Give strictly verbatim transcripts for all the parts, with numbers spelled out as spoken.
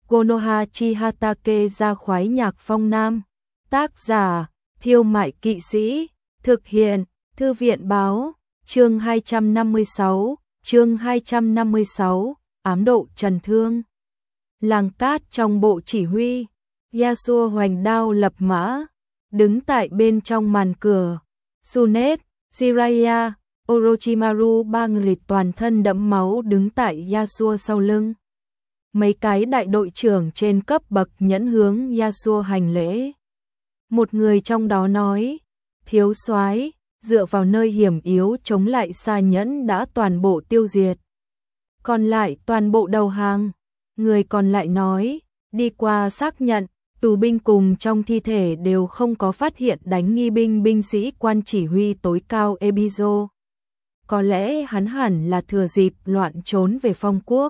Konoha Chihatake ra khoái nhạc phong nam. Tác giả, Thiêu Mại Kỵ Sĩ. Thực hiện, Thư viện báo. Chương hai trăm năm mươi sáu, chương hai trăm năm mươi sáu, ám độ trần thương. Làng cát trong bộ chỉ huy. Yasuo hoành đao lập mã, đứng tại bên trong màn cửa. Tsunet, Jiraiya, Orochimaru ba người toàn thân đẫm máu đứng tại Yasuo sau lưng. Mấy cái đại đội trưởng trên cấp bậc nhẫn hướng Yasuo hành lễ. Một người trong đó nói, thiếu soái, dựa vào nơi hiểm yếu chống lại Sa Nhẫn đã toàn bộ tiêu diệt. Còn lại toàn bộ đầu hàng. Người còn lại nói, đi qua xác nhận, tù binh cùng trong thi thể đều không có phát hiện đánh nghi binh binh sĩ quan chỉ huy tối cao Ebizo. Có lẽ hắn hẳn là thừa dịp loạn trốn về phong quốc.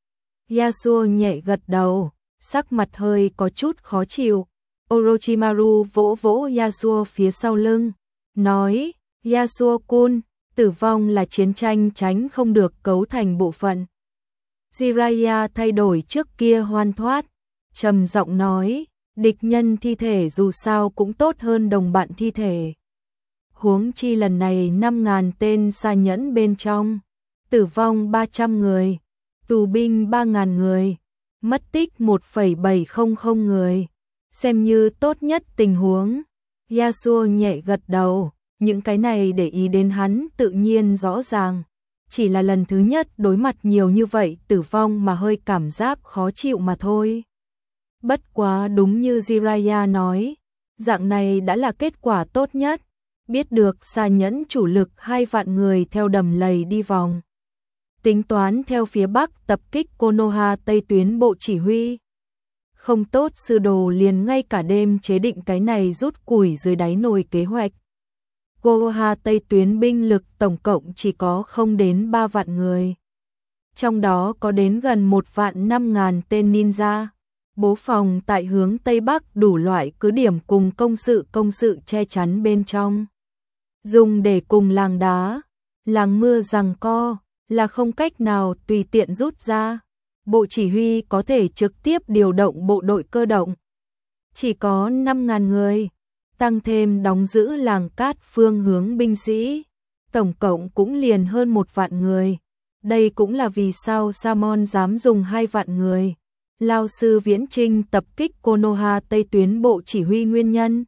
Yasuo nhẹ gật đầu, sắc mặt hơi có chút khó chịu. Orochimaru vỗ vỗ Yasuo phía sau lưng, nói, Yasuo-kun, tử vong là chiến tranh tránh không được cấu thành bộ phận. Jiraiya thay đổi trước kia hoan thoát, trầm giọng nói, địch nhân thi thể dù sao cũng tốt hơn đồng bạn thi thể. Huống chi lần này năm ngàn tên Sa Nhẫn bên trong, tử vong ba trăm người, tù binh ba ngàn người, mất tích một phẩy bảy không không người, xem như tốt nhất tình huống. Yasuo nhẹ gật đầu, những cái này để ý đến hắn tự nhiên rõ ràng. Chỉ là lần thứ nhất đối mặt nhiều như vậy tử vong mà hơi cảm giác khó chịu mà thôi. Bất quá đúng như Jiraiya nói, dạng này đã là kết quả tốt nhất. Biết được Sa Nhẫn chủ lực hai vạn người theo đầm lầy đi vòng. Tính toán theo phía bắc tập kích Konoha Tây tuyến bộ chỉ huy. Không tốt sư đồ liền ngay cả đêm chế định cái này rút củi dưới đáy nồi kế hoạch. Konoha Tây tuyến binh lực tổng cộng chỉ có không đến ba vạn người. Trong đó có đến gần một vạn năm ngàn tên ninja. Bố phòng tại hướng Tây Bắc đủ loại cứ điểm cùng công sự công sự che chắn bên trong. Dùng để cùng làng đá, làng mưa giằng co, là không cách nào tùy tiện rút ra. Bộ chỉ huy có thể trực tiếp điều động bộ đội cơ động. Chỉ có năm ngàn người, tăng thêm đóng giữ làng cát phương hướng binh sĩ. Tổng cộng cũng liền hơn một vạn người. Đây cũng là vì sao Samon dám dùng hai vạn người. Lao sư Viễn Trinh tập kích Konoha Tây tuyến bộ chỉ huy nguyên nhân.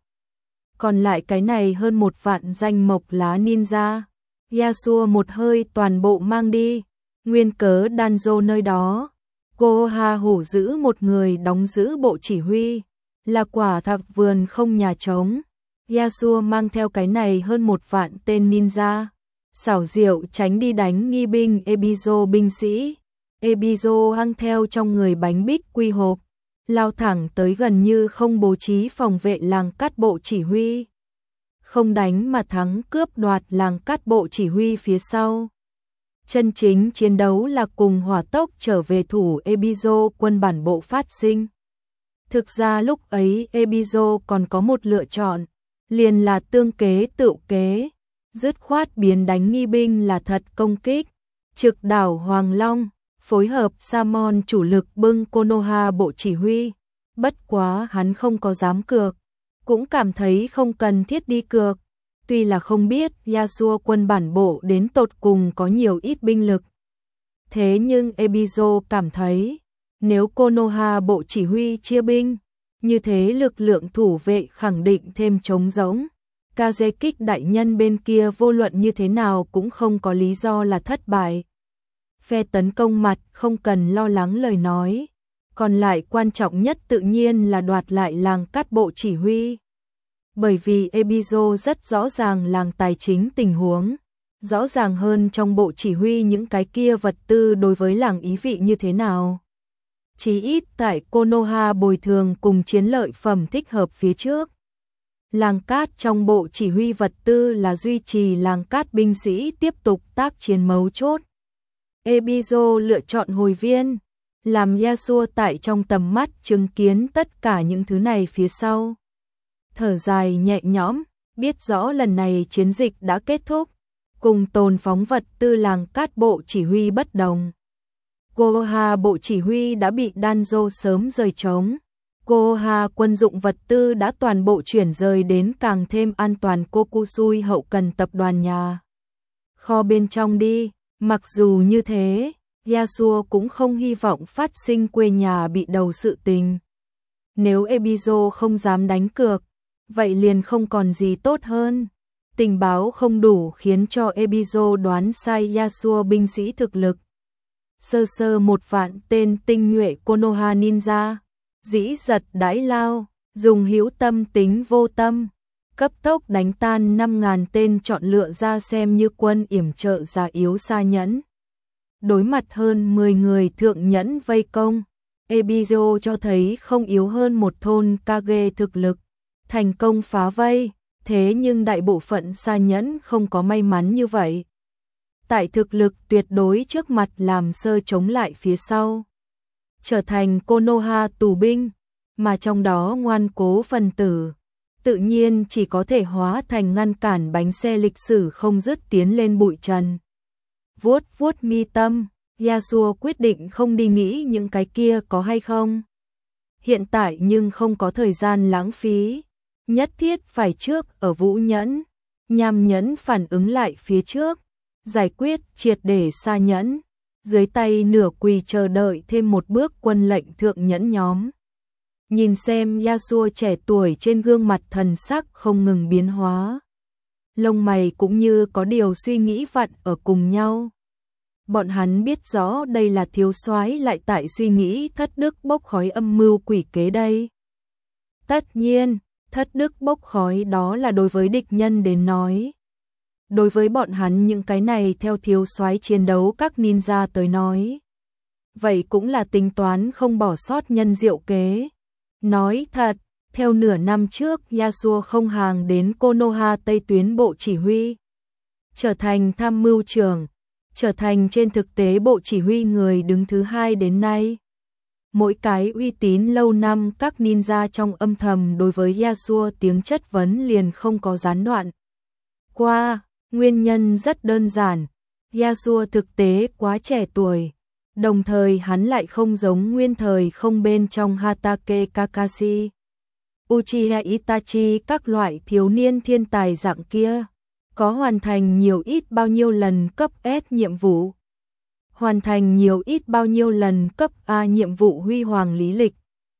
Còn lại cái này hơn một vạn danh mộc lá ninja. Yasuo một hơi toàn bộ mang đi. Nguyên cớ Danzo nơi đó. Konoha hổ giữ một người đóng giữ bộ chỉ huy. Là quả thật vườn không nhà trống. Yasuo mang theo cái này hơn một vạn tên ninja. Xảo diệu tránh đi đánh nghi binh Ebizo binh sĩ. Ebizo hăng theo trong người bánh bích quy hộp, lao thẳng tới gần như không bố trí phòng vệ làng cát bộ chỉ huy. Không đánh mà thắng cướp đoạt làng cát bộ chỉ huy phía sau. Chân chính chiến đấu là cùng hỏa tốc trở về thủ Ebizo quân bản bộ phát sinh. Thực ra lúc ấy Ebizo còn có một lựa chọn, liền là tương kế tự kế, dứt khoát biến đánh nghi binh là thật công kích, trực đảo Hoàng Long. Phối hợp Samon chủ lực bưng Konoha bộ chỉ huy. Bất quá hắn không có dám cược, cũng cảm thấy không cần thiết đi cược. Tuy là không biết Yasuo quân bản bộ đến tột cùng có nhiều ít binh lực. Thế nhưng Ebizo cảm thấy, nếu Konoha bộ chỉ huy chia binh, như thế lực lượng thủ vệ khẳng định thêm trống rỗng. Kazekik đại nhân bên kia vô luận như thế nào cũng không có lý do là thất bại. Phe tấn công mặt không cần lo lắng lời nói. Còn lại quan trọng nhất tự nhiên là đoạt lại làng cát bộ chỉ huy. Bởi vì Ebizo rất rõ ràng làng tài chính tình huống. Rõ ràng hơn trong bộ chỉ huy những cái kia vật tư đối với làng ý vị như thế nào. Chí ít tại Konoha bồi thường cùng chiến lợi phẩm thích hợp phía trước. Làng cát trong bộ chỉ huy vật tư là duy trì làng cát binh sĩ tiếp tục tác chiến mấu chốt. Ebizo lựa chọn hồi viên, làm Yasuo tại trong tầm mắt chứng kiến tất cả những thứ này phía sau. Thở dài nhẹ nhõm, biết rõ lần này chiến dịch đã kết thúc, cùng tồn phóng vật tư làng cát bộ chỉ huy bất đồng. Konoha bộ chỉ huy đã bị Danzo sớm rời trống. Konoha quân dụng vật tư đã toàn bộ chuyển rời đến càng thêm an toàn Kokusui hậu cần tập đoàn nhà kho bên trong đi. Mặc dù như thế, Yasuo cũng không hy vọng phát sinh quê nhà bị đầu sự tình. Nếu Ebizo không dám đánh cược, vậy liền không còn gì tốt hơn. Tình báo không đủ khiến cho Ebizo đoán sai Yasuo binh sĩ thực lực. Sơ sơ một vạn tên tinh nhuệ Konoha ninja, dĩ giật đãi lao, dùng hữu tâm tính vô tâm, cấp tốc đánh tan năm ngàn tên chọn lựa ra xem như quân yểm trợ già yếu xa nhẫn. Đối mặt hơn mười người thượng nhẫn vây công, Ebizo cho thấy không yếu hơn một thôn Kage thực lực, thành công phá vây, thế nhưng đại bộ phận xa nhẫn không có may mắn như vậy. Tại thực lực tuyệt đối trước mặt làm sơ chống lại phía sau, trở thành Konoha tù binh, mà trong đó ngoan cố phần tử, tự nhiên chỉ có thể hóa thành ngăn cản bánh xe lịch sử không dứt tiến lên bụi trần. Vuốt vuốt mi tâm, Yasuo quyết định không đi nghĩ những cái kia có hay không. Hiện tại nhưng không có thời gian lãng phí, nhất thiết phải trước ở Vũ Nhẫn, Nham Nhẫn phản ứng lại phía trước, giải quyết triệt để xa nhẫn, dưới tay nửa quỳ chờ đợi thêm một bước quân lệnh thượng nhẫn nhóm. Nhìn xem Yasuo trẻ tuổi trên gương mặt thần sắc không ngừng biến hóa. Lông mày cũng như có điều suy nghĩ vặn ở cùng nhau. Bọn hắn biết rõ đây là thiếu soái lại tại suy nghĩ thất đức bốc khói âm mưu quỷ kế đây. Tất nhiên, thất đức bốc khói đó là đối với địch nhân đến nói. Đối với bọn hắn những cái này theo thiếu soái chiến đấu các ninja tới nói. Vậy cũng là tính toán không bỏ sót nhân diệu kế. Nói thật, theo nửa năm trước Yasuo không hàng đến Konoha Tây tuyến bộ chỉ huy. Trở thành tham mưu trưởng, trở thành trên thực tế bộ chỉ huy người đứng thứ hai đến nay. Mỗi cái uy tín lâu năm các ninja trong âm thầm đối với Yasuo tiếng chất vấn liền không có gián đoạn. Qua, nguyên nhân rất đơn giản, Yasuo thực tế quá trẻ tuổi. Đồng thời hắn lại không giống nguyên thời không bên trong Hatake Kakashi, Uchiha Itachi các loại thiếu niên thiên tài dạng kia, có hoàn thành nhiều ít bao nhiêu lần cấp S nhiệm vụ, hoàn thành nhiều ít bao nhiêu lần cấp A nhiệm vụ huy hoàng lý lịch.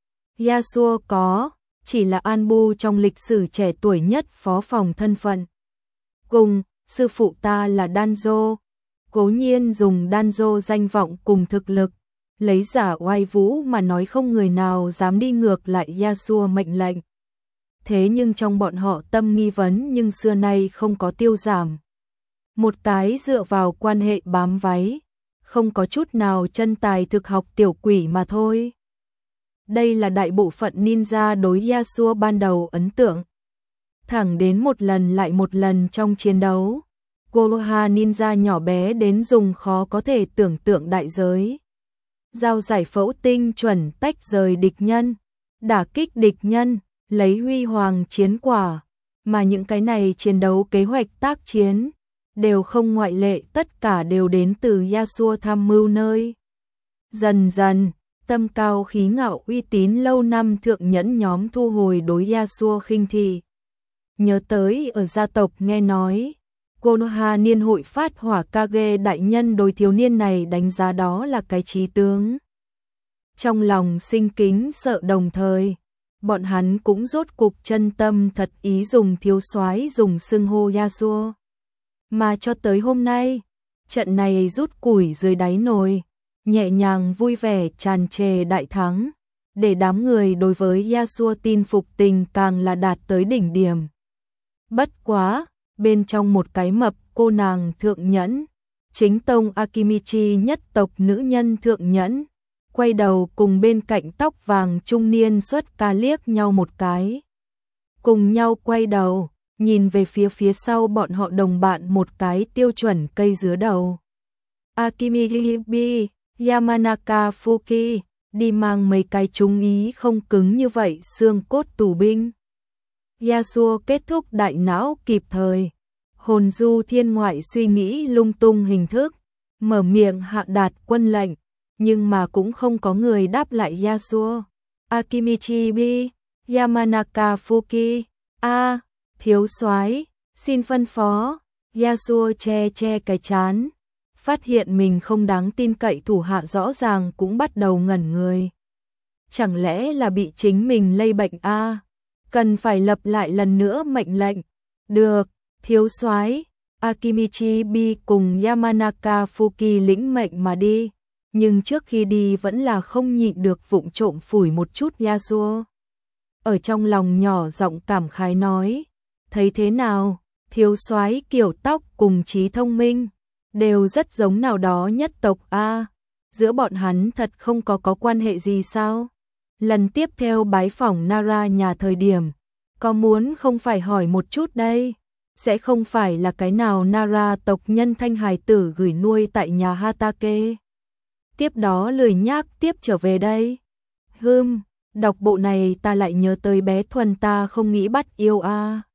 Yasuo có, chỉ là Anbu trong lịch sử trẻ tuổi nhất phó phòng thân phận. Cùng, sư phụ ta là Danzo. Cố nhiên dùng Danzo danh vọng cùng thực lực, lấy giả oai vũ mà nói không người nào dám đi ngược lại Yasuo mệnh lệnh. Thế nhưng trong bọn họ tâm nghi vấn nhưng xưa nay không có tiêu giảm. Một cái dựa vào quan hệ bám váy, không có chút nào chân tài thực học tiểu quỷ mà thôi. Đây là đại bộ phận ninja đối Yasuo ban đầu ấn tượng. Thẳng đến một lần lại một lần trong chiến đấu. Konoha ninja nhỏ bé đến dùng khó có thể tưởng tượng đại giới. Giao giải phẫu tinh chuẩn tách rời địch nhân, đả kích địch nhân, lấy huy hoàng chiến quả. Mà những cái này chiến đấu kế hoạch tác chiến, đều không ngoại lệ tất cả đều đến từ Yasuo tham mưu nơi. Dần dần, tâm cao khí ngạo uy tín lâu năm thượng nhẫn nhóm thu hồi đối Yasuo khinh thị. Nhớ tới ở gia tộc nghe nói, Konoha niên hội phát hỏa Kage đại nhân đối thiếu niên này đánh giá đó là cái trí tướng. Trong lòng sinh kính sợ đồng thời, bọn hắn cũng rốt cục chân tâm thật ý dùng thiếu soái dùng xưng hô Yasuo. Mà cho tới hôm nay, trận này rút củi dưới đáy nồi, nhẹ nhàng vui vẻ tràn trề đại thắng, để đám người đối với Yasuo tin phục tình càng là đạt tới đỉnh điểm. Bất quá, bên trong một cái mập cô nàng thượng nhẫn, chính tông Akimichi nhất tộc nữ nhân thượng nhẫn, quay đầu cùng bên cạnh tóc vàng trung niên xuất ca liếc nhau một cái. Cùng nhau quay đầu, nhìn về phía phía sau bọn họ đồng bạn một cái tiêu chuẩn cây dứa đầu. Akimichi, Yamanaka Fuki, đi mang mấy cái trung ý không cứng như vậy xương cốt tù binh. Yasuo kết thúc đại não kịp thời, hồn du thiên ngoại suy nghĩ lung tung hình thức, mở miệng hạ đạt quân lệnh, nhưng mà cũng không có người đáp lại Yasuo. Akimichi bi, Yamanaka Fuki, a, thiếu soái, xin phân phó. Yasuo che che cái trán, phát hiện mình không đáng tin cậy, thủ hạ rõ ràng cũng bắt đầu ngẩn người. Chẳng lẽ là bị chính mình lây bệnh a? Cần phải lặp lại lần nữa mệnh lệnh. Được, thiếu soái. Akimichi bi cùng Yamanaka Fuki lĩnh mệnh mà đi, nhưng trước khi đi vẫn là không nhịn được vụng trộm phủi một chút Yasuo. Ở trong lòng nhỏ giọng cảm khái nói, thấy thế nào, thiếu soái kiểu tóc cùng trí thông minh, đều rất giống nào đó nhất tộc a. Giữa bọn hắn thật không có có quan hệ gì sao? Lần tiếp theo bái phỏng Nara nhà thời điểm, có muốn không phải hỏi một chút đây, sẽ không phải là cái nào Nara tộc nhân thanh hài tử gửi nuôi tại nhà Hatake. Tiếp đó lười nhác tiếp trở về đây. Hừm, đọc bộ này ta lại nhớ tới bé Thuần ta không nghĩ bắt yêu a.